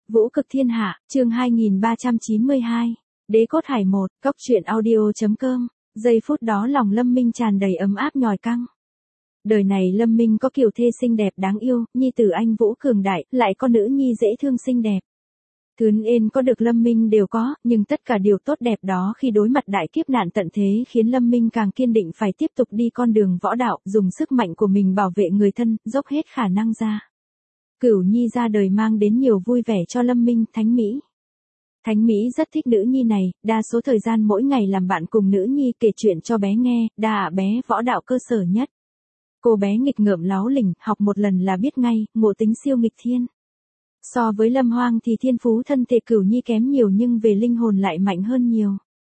Vũ cực thiên hạ, chương 2392. Đế cốt hải 1, cóc truyện audio.com. Giây phút đó lòng Lâm Minh tràn đầy ấm áp nhòi căng. Đời này Lâm Minh có kiều thê xinh đẹp đáng yêu, nhi tử anh Vũ cường đại, lại có nữ nhi dễ thương xinh đẹp. Thứ nên có được Lâm Minh đều có, nhưng tất cả điều tốt đẹp đó khi đối mặt đại kiếp nạn tận thế khiến Lâm Minh càng kiên định phải tiếp tục đi con đường võ đạo, dùng sức mạnh của mình bảo vệ người thân, dốc hết khả năng ra. Cửu Nhi ra đời mang đến nhiều vui vẻ cho Lâm Minh, Thánh Mỹ. Thánh Mỹ rất thích nữ nhi này, đa số thời gian mỗi ngày làm bạn cùng nữ nhi kể chuyện cho bé nghe, bé võ đạo cơ sở nhất. Cô bé nghịch ngợm láo lỉnh, học một lần là biết ngay, ngộ tính siêu nghịch thiên. So với Lâm Hoang thì thiên phú thân thể Cửu Nhi kém nhiều nhưng về linh hồn lại mạnh hơn nhiều.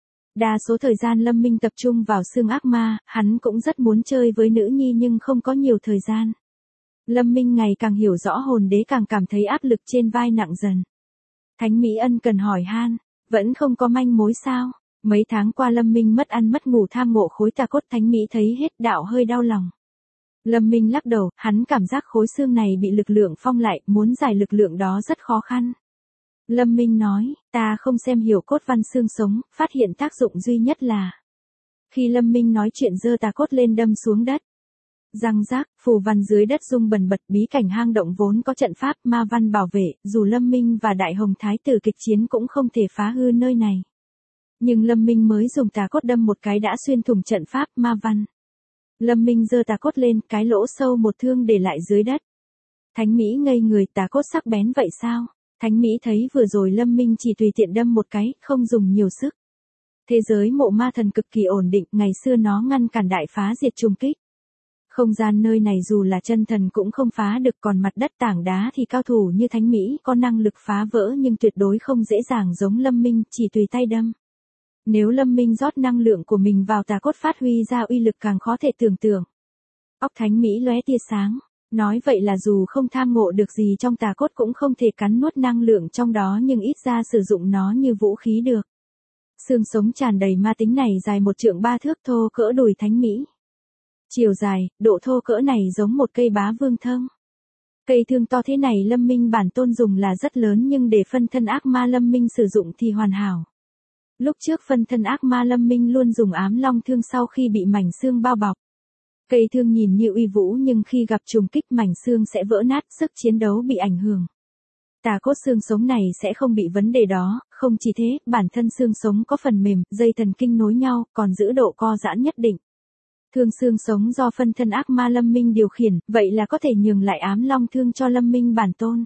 Đa số thời gian Lâm Minh tập trung vào xương ác ma, hắn cũng rất muốn chơi với nữ nhi nhưng không có nhiều thời gian. Lâm Minh ngày càng hiểu rõ hồn đế càng cảm thấy áp lực trên vai nặng dần. Thánh Mỹ ân cần hỏi han, vẫn không có manh mối sao? Mấy tháng qua Lâm Minh mất ăn mất ngủ tham ngộ khối tà cốt. Thánh Mỹ thấy hết đạo hơi đau lòng. Lâm Minh lắc đầu, hắn cảm giác khối xương này bị lực lượng phong lại, muốn giải lực lượng đó rất khó khăn. Lâm Minh nói, ta không xem hiểu cốt văn xương sống, phát hiện tác dụng duy nhất là. Khi Lâm Minh nói chuyện giơ tà cốt lên đâm xuống đất. Răng rác, phù văn dưới đất rung bần bật, bí cảnh hang động vốn có trận pháp ma văn bảo vệ, dù Lâm Minh và Đại Hồng Thái tử kịch chiến cũng không thể phá hư nơi này. Nhưng Lâm Minh mới dùng tà cốt đâm một cái đã xuyên thủng trận pháp ma văn. Lâm Minh giơ tà cốt lên, cái lỗ sâu một thương để lại dưới đất. Thánh Mỹ ngây người, tà cốt sắc bén vậy sao? Thánh Mỹ thấy vừa rồi Lâm Minh chỉ tùy tiện đâm một cái, không dùng nhiều sức. Thế giới mộ ma thần cực kỳ ổn định, ngày xưa nó ngăn cản đại phá diệt trùng kích. Không gian nơi này dù là chân thần cũng không phá được, còn mặt đất tảng đá thì cao thủ như Thánh Mỹ có năng lực phá vỡ nhưng tuyệt đối không dễ dàng giống Lâm Minh, chỉ tùy tay đâm. Nếu Lâm Minh rót năng lượng của mình vào tà cốt phát huy ra uy lực càng khó thể tưởng tượng. Óc Thánh Mỹ lóe tia sáng, nói vậy là dù không tham ngộ được gì trong tà cốt cũng không thể cắn nuốt năng lượng trong đó nhưng ít ra sử dụng nó như vũ khí được. Xương sống tràn đầy ma tính này dài 1 trượng 3 thước thô cỡ đùi Thánh Mỹ. Chiều dài, độ thô cỡ này giống một cây bá vương thương. Cây thương to thế này Lâm Minh bản tôn dùng là rất lớn nhưng để phân thân ác ma Lâm Minh sử dụng thì hoàn hảo. Lúc trước phân thân ác ma Lâm Minh luôn dùng ám long thương sau khi bị mảnh xương bao bọc. Cây thương nhìn như uy vũ nhưng khi gặp trùng kích mảnh xương sẽ vỡ nát, sức chiến đấu bị ảnh hưởng. Tà cốt xương sống này sẽ không bị vấn đề đó, không chỉ thế, bản thân xương sống có phần mềm, dây thần kinh nối nhau, còn giữ độ co giãn nhất định. Thương xương sống do phân thân ác ma Lâm Minh điều khiển, vậy là có thể nhường lại ám long thương cho Lâm Minh bản tôn.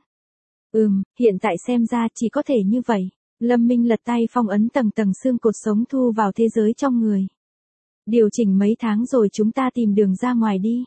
Hiện tại xem ra chỉ có thể như vậy. Lâm Minh lật tay phong ấn tầng tầng xương cột sống thu vào thế giới trong người. Điều chỉnh mấy tháng rồi chúng ta tìm đường ra ngoài đi.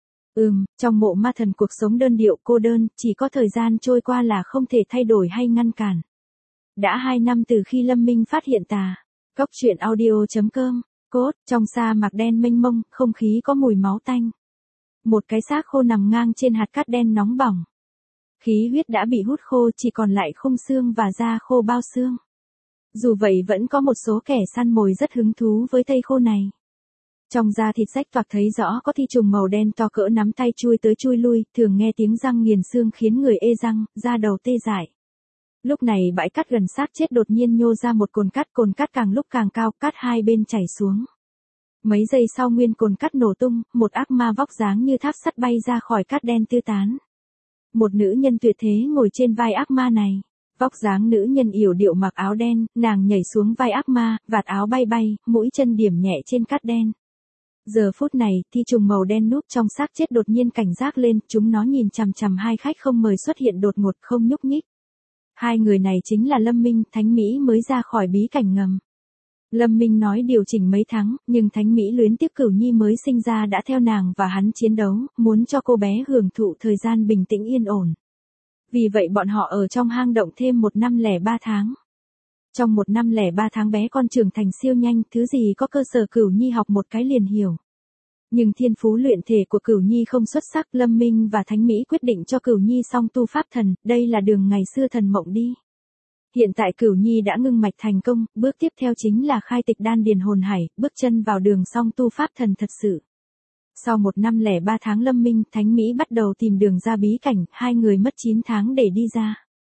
Trong mộ ma thần cuộc sống đơn điệu cô đơn, chỉ có thời gian trôi qua là không thể thay đổi hay ngăn cản. Đã 2 năm từ khi Lâm Minh phát hiện tà. Cóc truyện audio.com. Cốt, trong sa mạc đen mênh mông, không khí có mùi máu tanh. Một cái xác khô nằm ngang trên hạt cát đen nóng bỏng. Khí huyết đã bị hút khô, chỉ còn lại khung xương và da khô bao xương. Dù vậy vẫn có một số kẻ săn mồi rất hứng thú với thây khô này. Trong da thịt rách toạc thấy rõ có thi trùng màu đen to cỡ nắm tay chui tới chui lui, thường nghe tiếng răng nghiền xương khiến người ê răng, da đầu tê dại. Lúc này bãi cát gần xác chết đột nhiên nhô ra một cồn cát càng lúc càng cao, cát hai bên chảy xuống. Mấy giây sau nguyên cồn cát nổ tung, một ác ma vóc dáng như tháp sắt bay ra khỏi cát đen tiêu tán. Một nữ nhân tuyệt thế ngồi trên vai ác ma này. Vóc dáng nữ nhân yểu điệu mặc áo đen, nàng nhảy xuống vai ác ma, vạt áo bay bay, mũi chân điểm nhẹ trên cát đen. Giờ phút này, thi trùng màu đen núp trong xác chết đột nhiên cảnh giác lên, chúng nó nhìn chằm chằm hai khách không mời xuất hiện đột ngột không nhúc nhích. Hai người này chính là Lâm Minh, Thánh Mỹ mới ra khỏi bí cảnh ngầm. Lâm Minh nói điều chỉnh mấy tháng, nhưng Thánh Mỹ luyến tiếc Cửu Nhi mới sinh ra đã theo nàng và hắn chiến đấu, muốn cho cô bé hưởng thụ thời gian bình tĩnh yên ổn. Vì vậy bọn họ ở trong hang động thêm 1 năm lẻ 3 tháng. Trong 1 năm lẻ 3 tháng bé con trưởng thành siêu nhanh, thứ gì có cơ sở Cửu Nhi học một cái liền hiểu. Nhưng thiên phú luyện thể của Cửu Nhi không xuất sắc, Lâm Minh và Thánh Mỹ quyết định cho Cửu Nhi song tu pháp thần, đây là đường ngày xưa thần mộng đi. Hiện tại Cửu Nhi đã ngưng mạch thành công, bước tiếp theo chính là khai tịch đan điền hồn hải, bước chân vào đường song tu pháp thần thật sự. Sau 1 năm lẻ 3 tháng Lâm Minh, Thánh Mỹ bắt đầu tìm đường ra bí cảnh, hai người mất 9 tháng để đi ra.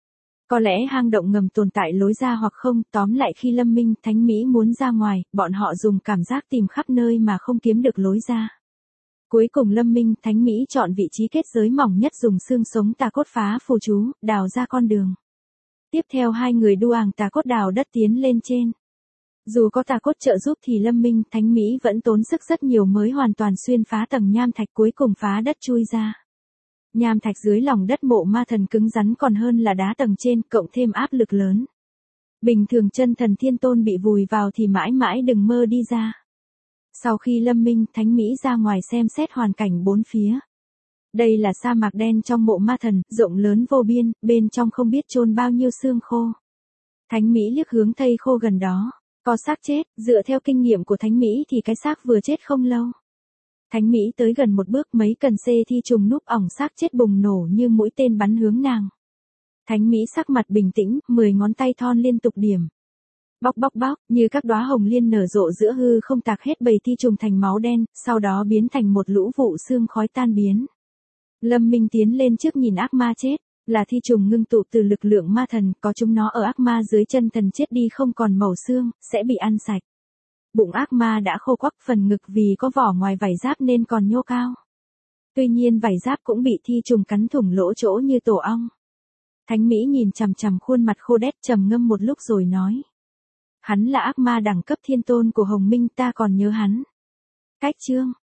Có lẽ hang động ngầm tồn tại lối ra hoặc không, tóm lại khi Lâm Minh, Thánh Mỹ muốn ra ngoài, bọn họ dùng cảm giác tìm khắp nơi mà không kiếm được lối ra. Cuối cùng Lâm Minh, Thánh Mỹ chọn vị trí kết giới mỏng nhất dùng xương sống tà cốt phá phù chú, đào ra con đường. Tiếp theo hai người đu àng tà cốt đào đất tiến lên trên. Dù có tà cốt trợ giúp thì Lâm Minh, Thánh Mỹ vẫn tốn sức rất nhiều mới hoàn toàn xuyên phá tầng nham thạch cuối cùng phá đất chui ra. Nham thạch dưới lòng đất mộ ma thần cứng rắn còn hơn là đá tầng trên, cộng thêm áp lực lớn. Bình thường chân thần thiên tôn bị vùi vào thì mãi mãi đừng mơ đi ra. Sau khi Lâm Minh, Thánh Mỹ ra ngoài xem xét hoàn cảnh bốn phía. Đây là sa mạc đen trong mộ ma thần, rộng lớn vô biên, bên trong không biết chôn bao nhiêu xương khô. Thánh Mỹ liếc hướng thây khô gần đó. Có xác chết, dựa theo kinh nghiệm của Thánh Mỹ thì cái xác vừa chết không lâu. Thánh Mỹ tới gần một bước mấy cần xê thi trùng núp ỏng xác chết bùng nổ như mũi tên bắn hướng nàng. Thánh Mỹ sắc mặt bình tĩnh, 10 ngón tay thon liên tục điểm. Bóc bóc bóc, như các đóa hồng liên nở rộ giữa hư không tạc hết bầy thi trùng thành máu đen, sau đó biến thành một lũ vụ xương khói tan biến. Lâm Minh tiến lên trước nhìn ác ma chết, là thi trùng ngưng tụ từ lực lượng ma thần, có chúng nó ở ác ma dưới chân thần chết đi không còn màu xương, sẽ bị ăn sạch. Bụng ác ma đã khô quắc, phần ngực vì có vỏ ngoài vảy giáp nên còn nhô cao. Tuy nhiên vảy giáp cũng bị thi trùng cắn thủng lỗ chỗ như tổ ong. Thánh Mỹ nhìn chằm chằm khuôn mặt khô đét trầm ngâm một lúc rồi nói. Hắn là ác ma đẳng cấp thiên tôn của Hồng Minh, ta còn nhớ hắn. Cách chương